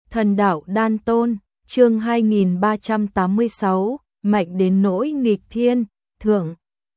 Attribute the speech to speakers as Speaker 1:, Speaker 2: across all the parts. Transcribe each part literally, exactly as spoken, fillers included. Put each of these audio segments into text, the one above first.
Speaker 1: Thần đạo đan tôn, chương hai nghìn ba trăm tám mươi sáu, mạnh đến nỗi nghịch thiên, thượng.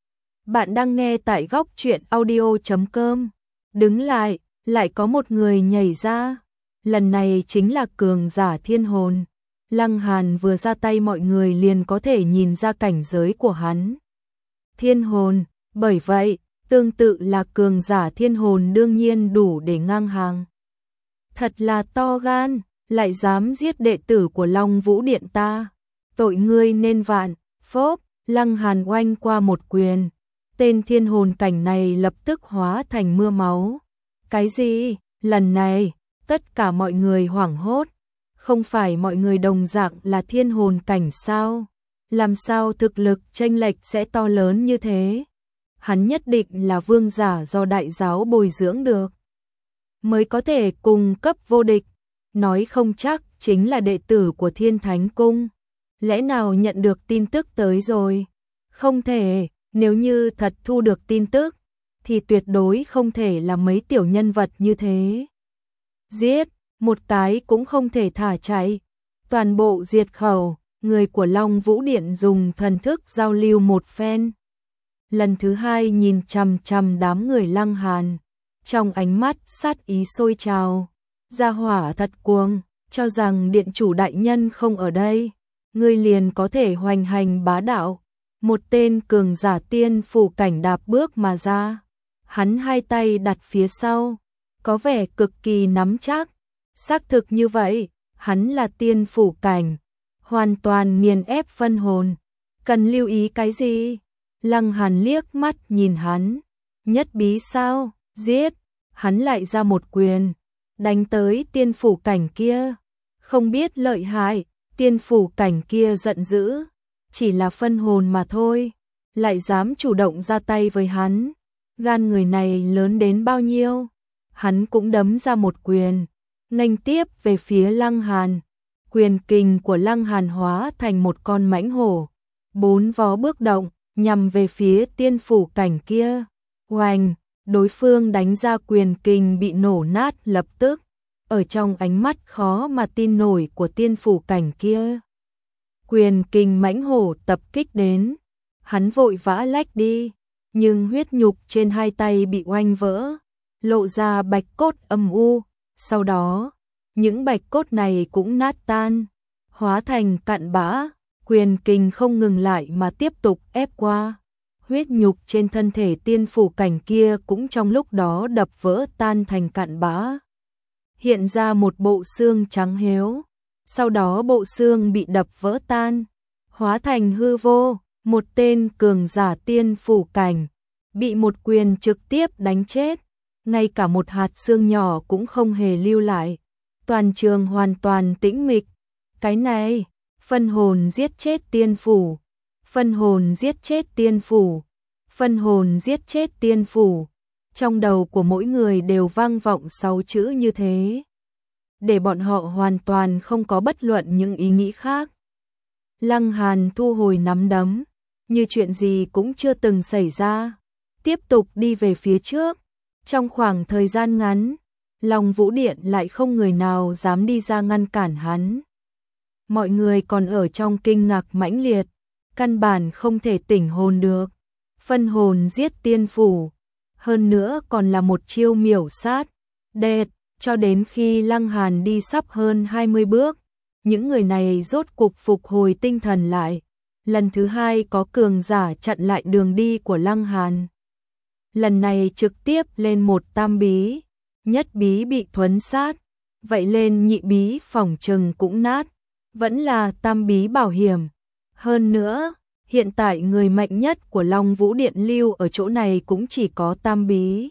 Speaker 1: Bạn đang nghe tại góc truyện audio chấm com. Đứng lại, lại có một người nhảy ra. Lần này chính là cường giả thiên hồn. Lăng Hàn vừa ra tay mọi người liền có thể nhìn ra cảnh giới của hắn. Thiên hồn, bởi vậy, tương tự là cường giả thiên hồn đương nhiên đủ để ngang hàng. Thật là to gan, lại dám giết đệ tử của Long Vũ Điện ta. Tội ngươi nên vạn, phốp, Lăng Hàn oanh qua một quyền. Tên thiên hồn cảnh này lập tức hóa thành mưa máu. Cái gì? Lần này, tất cả mọi người hoảng hốt. Không phải mọi người đồng dạng là thiên hồn cảnh sao? Làm sao thực lực chênh lệch sẽ to lớn như thế? Hắn nhất định là vương giả do đại giáo bồi dưỡng được, mới có thể cùng cấp vô địch. Nói không chắc chính là đệ tử của Thiên Thánh Cung. Lẽ nào nhận được tin tức tới rồi? Không thể, nếu như thật thu được tin tức, thì tuyệt đối không thể là mấy tiểu nhân vật như thế. Giết, một cái cũng không thể thả chạy. Toàn bộ diệt khẩu, người của Long Vũ Điện dùng thần thức giao lưu một phen. Lần thứ hai nhìn chằm chằm đám người Lăng Hàn, trong ánh mắt sát ý sôi trào. Gia hỏa thật cuồng, cho rằng điện chủ đại nhân không ở đây, ngươi liền có thể hoành hành bá đạo. Một tên cường giả tiên phủ cảnh đạp bước mà ra, hắn hai tay đặt phía sau, có vẻ cực kỳ nắm chắc. Xác thực như vậy, hắn là tiên phủ cảnh, hoàn toàn nghiền ép phân hồn. Cần lưu ý cái gì? Lăng Hàn liếc mắt nhìn hắn, nhất bí sao? Giết! Hắn lại ra một quyền, đánh tới tiên phủ cảnh kia. Không biết lợi hại, tiên phủ cảnh kia giận dữ, chỉ là phân hồn mà thôi, lại dám chủ động ra tay với hắn. Gan người này lớn đến bao nhiêu? Hắn cũng đấm ra một quyền, nghênh tiếp về phía Lăng Hàn. Quyền kình của Lăng Hàn hóa thành một con mãnh hổ, bốn vó bước động, nhằm về phía tiên phủ cảnh kia. Oanh! Đối phương đánh ra quyền kình bị nổ nát lập tức, ở trong ánh mắt khó mà tin nổi của tiên phủ cảnh kia. Quyền kình mãnh hổ tập kích đến, hắn vội vã lách đi, nhưng huyết nhục trên hai tay bị oanh vỡ, lộ ra bạch cốt âm u. Sau đó, những bạch cốt này cũng nát tan, hóa thành cặn bã. Quyền kình không ngừng lại mà tiếp tục ép qua. Huyết nhục trên thân thể tiên phủ cảnh kia cũng trong lúc đó đập vỡ tan thành cặn bã, hiện ra một bộ xương trắng héo. Sau đó bộ xương bị đập vỡ tan, hóa thành hư vô. Một tên cường giả tiên phủ cảnh bị một quyền trực tiếp đánh chết, ngay cả một hạt xương nhỏ cũng không hề lưu lại. Toàn trường hoàn toàn tĩnh mịch. Cái này, phân hồn giết chết tiên phủ. Phân hồn giết chết tiên phủ, phân hồn giết chết tiên phủ. Trong đầu của mỗi người đều vang vọng sáu chữ như thế, để bọn họ hoàn toàn không có bất luận những ý nghĩ khác. Lăng Hàn thu hồi nắm đấm, như chuyện gì cũng chưa từng xảy ra, tiếp tục đi về phía trước. Trong khoảng thời gian ngắn, Long Vũ Điện lại không người nào dám đi ra ngăn cản hắn. Mọi người còn ở trong kinh ngạc mãnh liệt, căn bản không thể tỉnh hồn được. Phân hồn giết tiên phủ, hơn nữa còn là một chiêu miểu sát. Đệt, cho đến khi Lăng Hàn đi sắp hơn hai mươi bước, những người này rốt cục phục hồi tinh thần lại. Lần thứ hai có cường giả chặn lại đường đi của Lăng Hàn. Lần này trực tiếp lên một tam bí, nhất bí bị thuấn sát, vậy lên nhị bí phỏng chừng cũng nát, vẫn là tam bí bảo hiểm. Hơn nữa, hiện tại người mạnh nhất của Long Vũ Điện lưu ở chỗ này cũng chỉ có tam bí.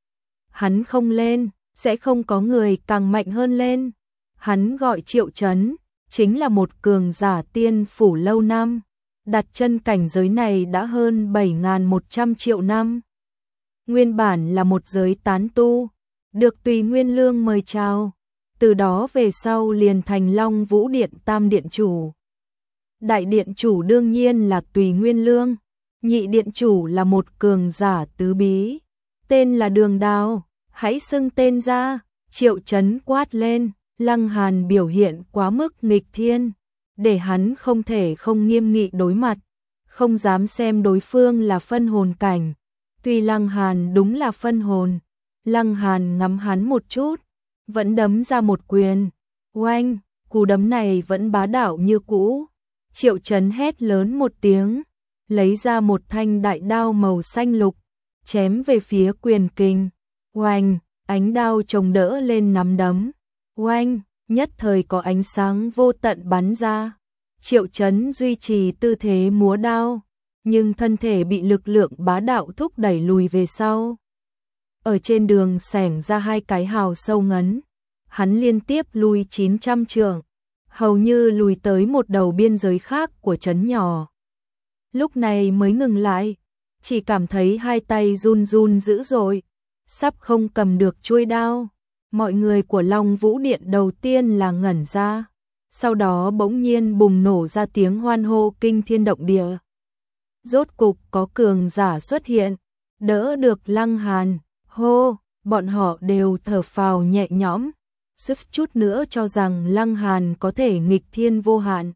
Speaker 1: Hắn không lên, sẽ không có người càng mạnh hơn lên. Hắn gọi Triệu Chấn, chính là một cường giả tiên phủ lâu năm, đặt chân cảnh giới này đã hơn bảy nghìn một trăm triệu năm. Nguyên bản là một giới tán tu, được Tùy Nguyên Lương mời chào, từ đó về sau liền thành Long Vũ Điện tam điện chủ. Đại điện chủ đương nhiên là Tùy Nguyên Lương, nhị điện chủ là một cường giả tứ bí, tên là Đường Đào, hãy xưng tên ra. Triệu Chấn quát lên, Lăng Hàn biểu hiện quá mức nghịch thiên, để hắn không thể không nghiêm nghị đối mặt, không dám xem đối phương là phân hồn cảnh. Tuy Lăng Hàn đúng là phân hồn, Lăng Hàn ngắm hắn một chút, vẫn đấm ra một quyền. Oanh, cú đấm này vẫn bá đạo như cũ. Triệu Chấn hét lớn một tiếng, lấy ra một thanh đại đao màu xanh lục, chém về phía quyền kình. Oanh, ánh đao chồng đỡ lên nắm đấm. Oanh, nhất thời có ánh sáng vô tận bắn ra. Triệu Chấn duy trì tư thế múa đao, nhưng thân thể bị lực lượng bá đạo thúc đẩy lùi về sau. Ở trên đường xẻng ra hai cái hào sâu ngấn, hắn liên tiếp lùi chín trăm trượng, hầu như lùi tới một đầu biên giới khác của trấn nhỏ. Lúc này mới ngừng lại, chỉ cảm thấy hai tay run run dữ dội, sắp không cầm được chuôi đao. Mọi người của Long Vũ Điện đầu tiên là ngẩn ra, sau đó bỗng nhiên bùng nổ ra tiếng hoan hô kinh thiên động địa. Rốt cục có cường giả xuất hiện, đỡ được Lăng Hàn. Hô, bọn họ đều thở phào nhẹ nhõm, suýt chút nữa cho rằng Lăng Hàn có thể nghịch thiên vô hạn,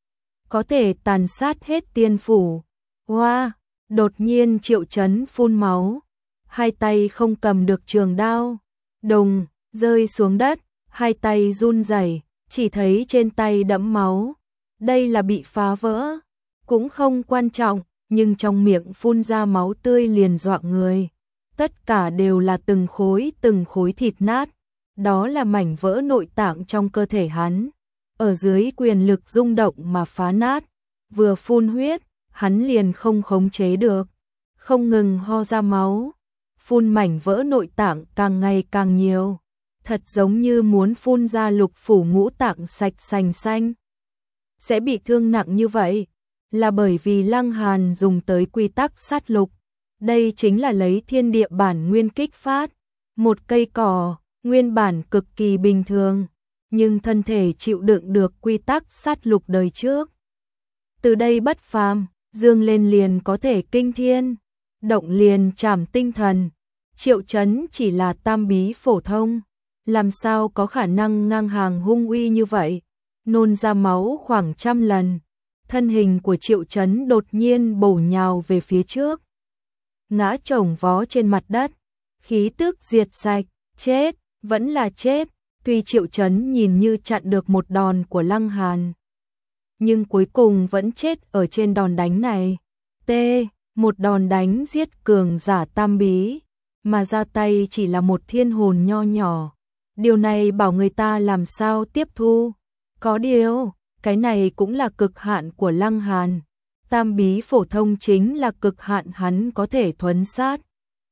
Speaker 1: có thể tàn sát hết tiên phủ. Hoa, wow, đột nhiên Triệu Chấn phun máu, hai tay không cầm được trường đao, đùng, rơi xuống đất, hai tay run rẩy, chỉ thấy trên tay đẫm máu. Đây là bị phá vỡ, cũng không quan trọng, nhưng trong miệng phun ra máu tươi liền dọa người. Tất cả đều là từng khối từng khối thịt nát, đó là mảnh vỡ nội tạng trong cơ thể hắn, ở dưới quyền lực rung động mà phá nát. Vừa phun huyết, hắn liền không khống chế được, không ngừng ho ra máu, phun mảnh vỡ nội tạng càng ngày càng nhiều, thật giống như muốn phun ra lục phủ ngũ tạng sạch sành xanh. Sẽ bị thương nặng như vậy, là bởi vì Lăng Hàn dùng tới quy tắc sát lục. Đây chính là lấy thiên địa bản nguyên kích phát, một cây cỏ, nguyên bản cực kỳ bình thường, nhưng thân thể chịu đựng được quy tắc sát lục đời trước. Từ đây bất phàm, dương lên liền có thể kinh thiên, động liền trảm tinh thần. Triệu Chấn chỉ là tam bí phổ thông, làm sao có khả năng ngang hàng hung uy như vậy, nôn ra máu khoảng trăm lần. Thân hình của Triệu Chấn đột nhiên bổ nhào về phía trước, ngã chồng vó trên mặt đất, khí tức diệt sạch, chết, vẫn là chết. Tuy Triệu Chấn nhìn như chặn được một đòn của Lăng Hàn, nhưng cuối cùng vẫn chết ở trên đòn đánh này. T, một đòn đánh giết cường giả tam bí, mà ra tay chỉ là một thiên hồn nho nhỏ. Điều này bảo người ta làm sao tiếp thu. Có điều, cái này cũng là cực hạn của Lăng Hàn. Tam bí phổ thông chính là cực hạn hắn có thể thuấn sát.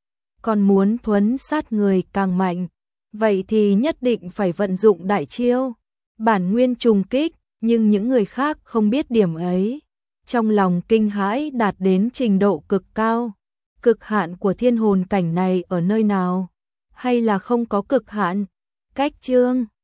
Speaker 1: Còn muốn thuấn sát người càng mạnh, vậy thì nhất định phải vận dụng đại chiêu, bản nguyên trùng kích, nhưng những người khác không biết điểm ấy. Trong lòng kinh hãi đạt đến trình độ cực cao. Cực hạn của thiên hồn cảnh này ở nơi nào? Hay là không có cực hạn? Cách chương